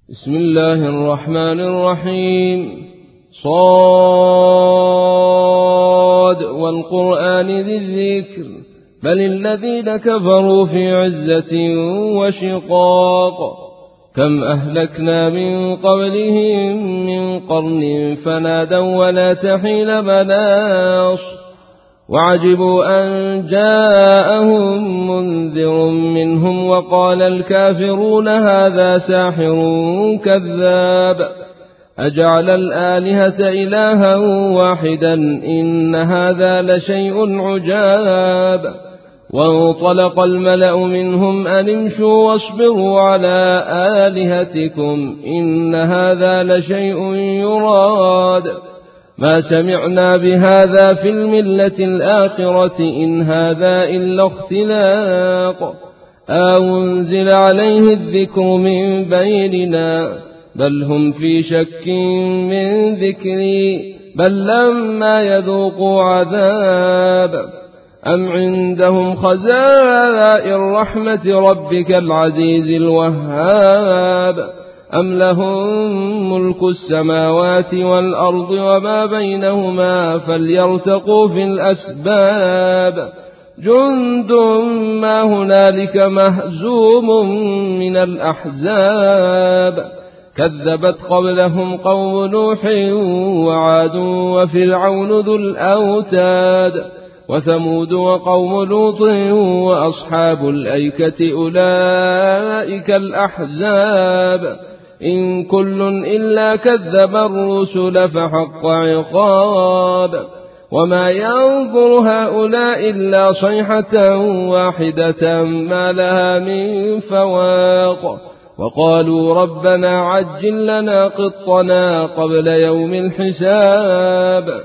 بسم الله الرحمن الرحيم. صاد والقرآن ذي الذكر بل الذين كفروا في عزة وشقاق كم أهلكنا من قبلهم من قرن فنادوا ولا تحين مناص وعجبوا أن جاءهم منذر منهم وقال الكافرون هذا ساحر كذاب أجعل الآلهة إلها واحدا إن هذا لشيء عجاب. وانطلق الملأ منهم أن امشوا واصبروا على آلهتكم إن هذا لشيء يراد ما سمعنا بهذا في الملة الآخرة إن هذا إلا اختلاق أنزل عليه الذكر من بيننا بل هم في شك من ذكري بل لما يذوقوا عذاب أم عندهم خزائن رحمة ربك العزيز الوهاب أم لهم ملك السماوات والأرض وما بينهما فليرتقوا في الأسباب جند ما هنالك مهزوم من الأحزاب كذبت قبلهم قوم نوح وعاد وفرعون ذو الأوتاد وثمود وقوم لوط وأصحاب الأيكة أولئك الأحزاب إن كل إلا كذب الرسل فحق عقاب وما ينظر هؤلاء إلا صيحة واحدة ما لها من فواق وقالوا ربنا عجل لنا قطنا قبل يوم الحساب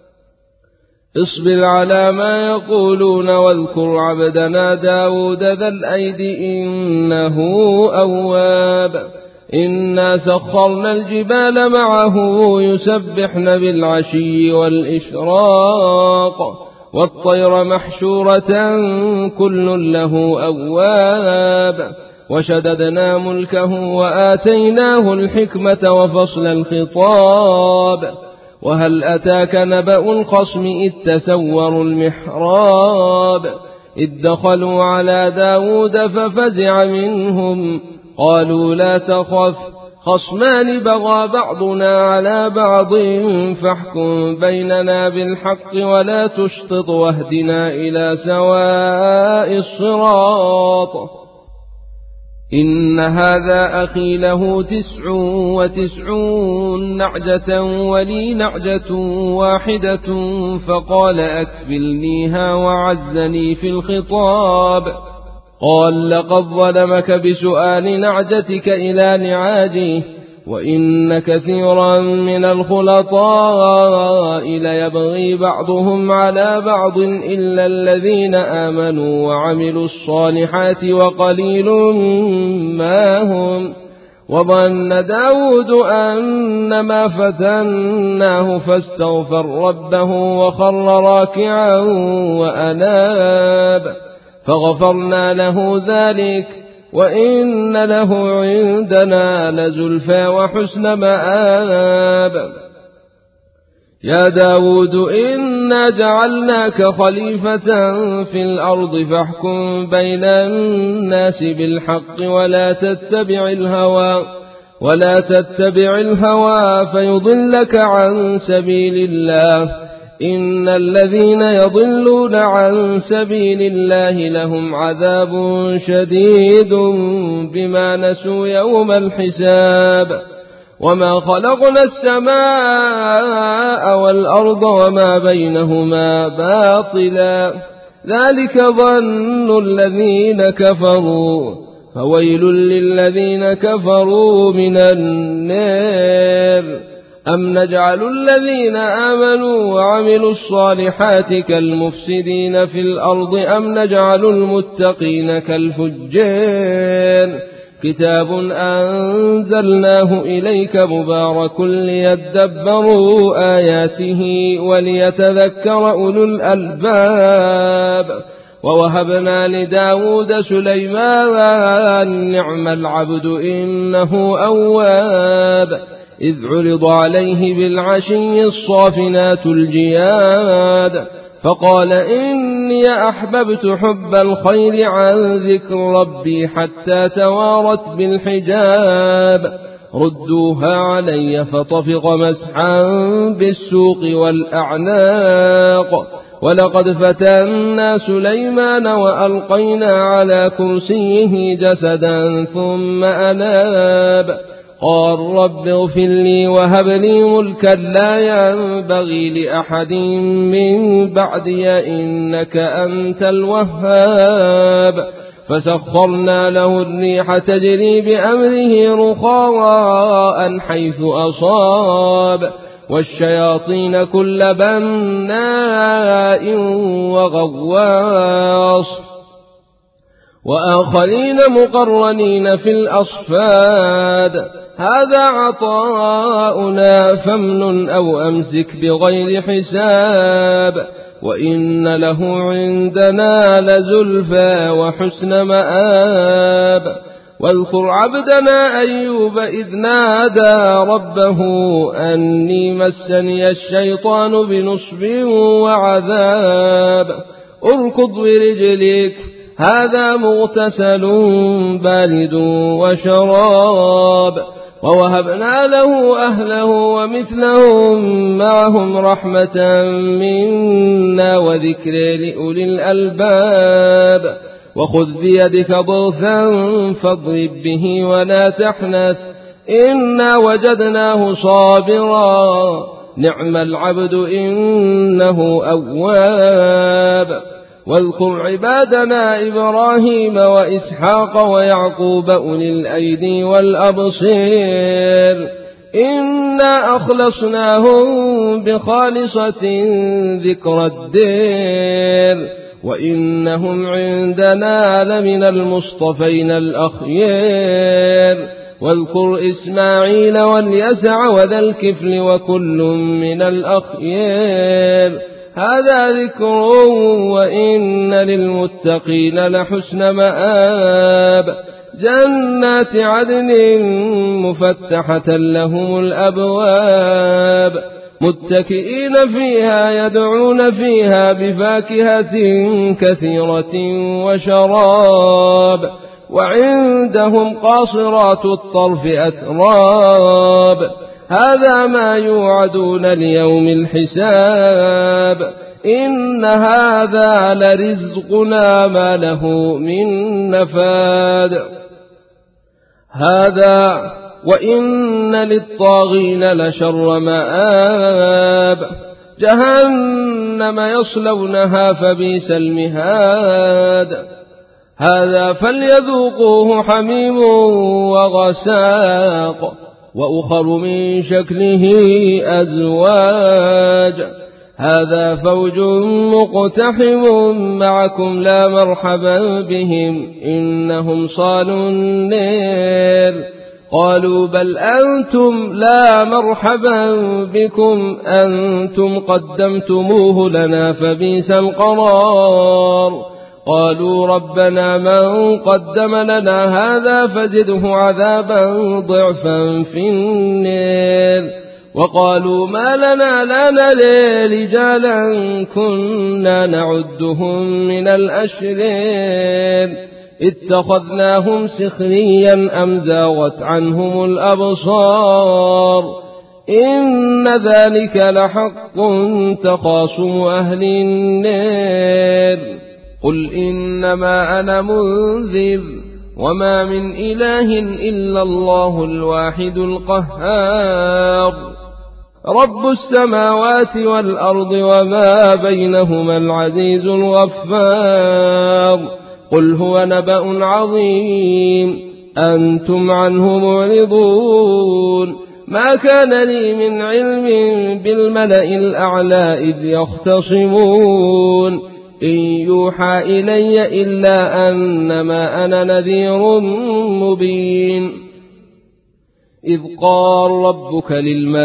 اصبر على ما يقولون واذكر عبدنا داود ذا الأيد إنه أواب إنا سخرنا الجبال معه يسبحن بالعشي والإشراق والطير محشورة كل له أواب وشددنا ملكه وآتيناه الحكمة وفصل الخطاب وهل أتاك نبأ الخصم إذ تسوروا المحراب إذ دخلوا على داود ففزع منهم قالوا لا تخف خصمان بغى بعضنا على بعض فاحكم بيننا بالحق ولا تشطط واهدنا إلى سواء الصراط إن هذا أخي له 99 نعجة ولي نعجة واحدة فقال أكفلنيها وعزني في الخطاب قال لقد ظلمك بسؤال نعجتك إلى نعاجه وإن كثيرا من الخلطاء ليبغي بعضهم على بعض إلا الذين آمنوا وعملوا الصالحات وقليل ما هم وظن داود أنما فتناه فاستغفر ربه وخر راكعا وأناب فغفرنا له ذلك وإن له عندنا لزلفى وحسن مآب يا داود إنا جعلناك خليفة في الأرض فاحكم بين الناس بالحق ولا تتبع الهوى فيضلك عن سبيل الله إن الذين يضلون عن سبيل الله لهم عذاب شديد بما نسوا يوم الحساب وما خلقنا السماء والأرض وما بينهما باطلا ذلك ظن الذين كفروا فويل للذين كفروا من النار أم نجعل الذين آمنوا وعملوا الصالحات كالمفسدين في الأرض أم نجعل المتقين كالفجار كتاب أنزلناه إليك مبارك ليدبروا آياته وليتذكر أولو الألباب ووهبنا لداود سليمان نعم العبد إنه أواب إذ عرض عليه بالعشي الصافنات الجياد فقال إني أحببت حب الخير عن ذكر ربي حتى توارت بالحجاب ردوها علي فطفق مسحا بالسوق والأعناق ولقد فتنا سليمان وألقينا على كرسيه جسدا ثم أناب قال رب اغفر لي وهب لي ملكا لا ينبغي لأحد من بعدي إنك أنت الوهاب فسخرنا له الريح تجري بأمره رخاء حيث أصاب والشياطين كل بناء وغواص وآخرين مقرنين في الأصفاد هذا عطاؤنا فامنن أو أمسك بغير حساب وإن له عندنا لزلفى وحسن مآب واذكر عبدنا أيوب إذ نادى ربه أني مسني الشيطان بنصب وعذاب اركض برجلك هذا مغتسل بارد وشراب ووهبنا له أهله ومثلهم معهم رحمة منا وذكر لأولي الألباب وخذ بيدك ضغثا فاضرب به ولا تحنث إنا وجدناه صابرا نعم العبد إنه أواب واذكر عبادنا إبراهيم وإسحاق ويعقوب أولي الأيدي والأبصير إنا أخلصناهم بخالصة ذكر الدير وإنهم عندنا لمن المصطفين الأخيار واذكر إسماعيل واليسع وذا الكفل وكل من الأخيار هذا ذكر وإن للمتقين لحسن مآب جنات عدن مفتحة لهم الأبواب متكئين فيها يدعون فيها بفاكهة كثيرة وشراب وعندهم قاصرات الطرف أتراب هذا ما يوعدون ليوم الحساب إن هذا لرزقنا ما له من نفاد هذا وإن للطاغين لشر مآب جهنم يصلونها فبئس المهاد هذا فليذوقوه حميم وغساق وأخر من شكله أزواج هذا فوج مقتحم معكم لا مرحبا بهم إنهم صالوا النير قالوا بل أنتم لا مرحبا بكم أنتم قدمتموه لنا فبئس القرار قالوا ربنا من قدم لنا هذا فزده عذابا ضعفا في النير وقالوا ما لنا لا نلي رجالا كنا نعدهم من الأشرار اتخذناهم سخريا أم زاغت عنهم الأبصار إن ذلك لحق تخاصم أهل النار قل إنما أنا منذر وما من إله إلا الله الواحد القهار رب السماوات والأرض وما بينهما العزيز الغفار قل هو نبأ عظيم أنتم عنه معرضون ما كان لي من علم بالملأ الأعلى إذ يختصمون إن يوحى إلي إلا أنما أنا نذير مبين إذ قال ربك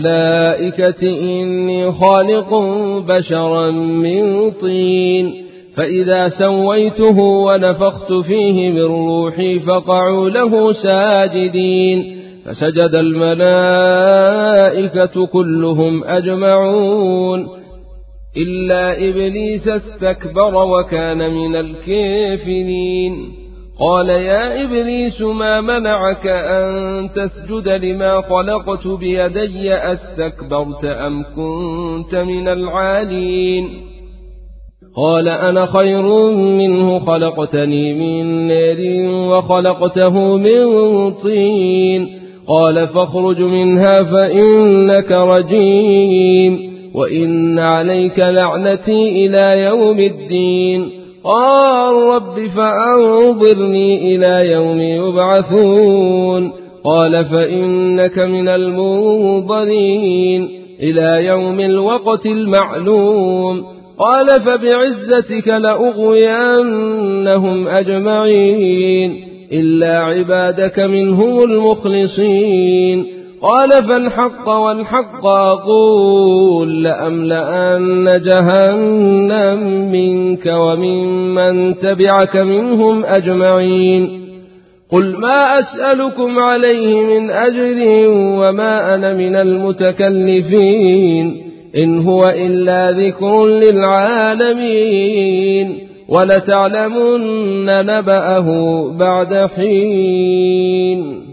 للملائكة إني خالق بشرا من طين فإذا سويته ونفخت فيه من روحي فقعوا له ساجدين فسجد الملائكة كلهم أجمعون إلا إبليس استكبر وكان من الكافرين. قال يا إبليس ما منعك أن تسجد لما خلقت بيدي أستكبرت أم كنت من العالين؟ قال أنا خير منه خلقتني من نار وخلقته من طين قال فاخرج منها فإنك رجيم وإن عليك لعنتي إلى يوم الدين. قال رب فأنظرني إلى يوم يبعثون قال فإنك من المنظرين إلى يوم الوقت المعلوم. قال فبعزتك لأغوينهم أجمعين إلا عبادك منهم المخلصين. قال فالحق والحق أقول لأملأن جهنم منك وممن تبعك منهم أجمعين. قل ما أسألكم عليه من أجر وما أنا من المتكلفين إن هو إلا ذكر للعالمين ولتعلمن نبأه بعد حين.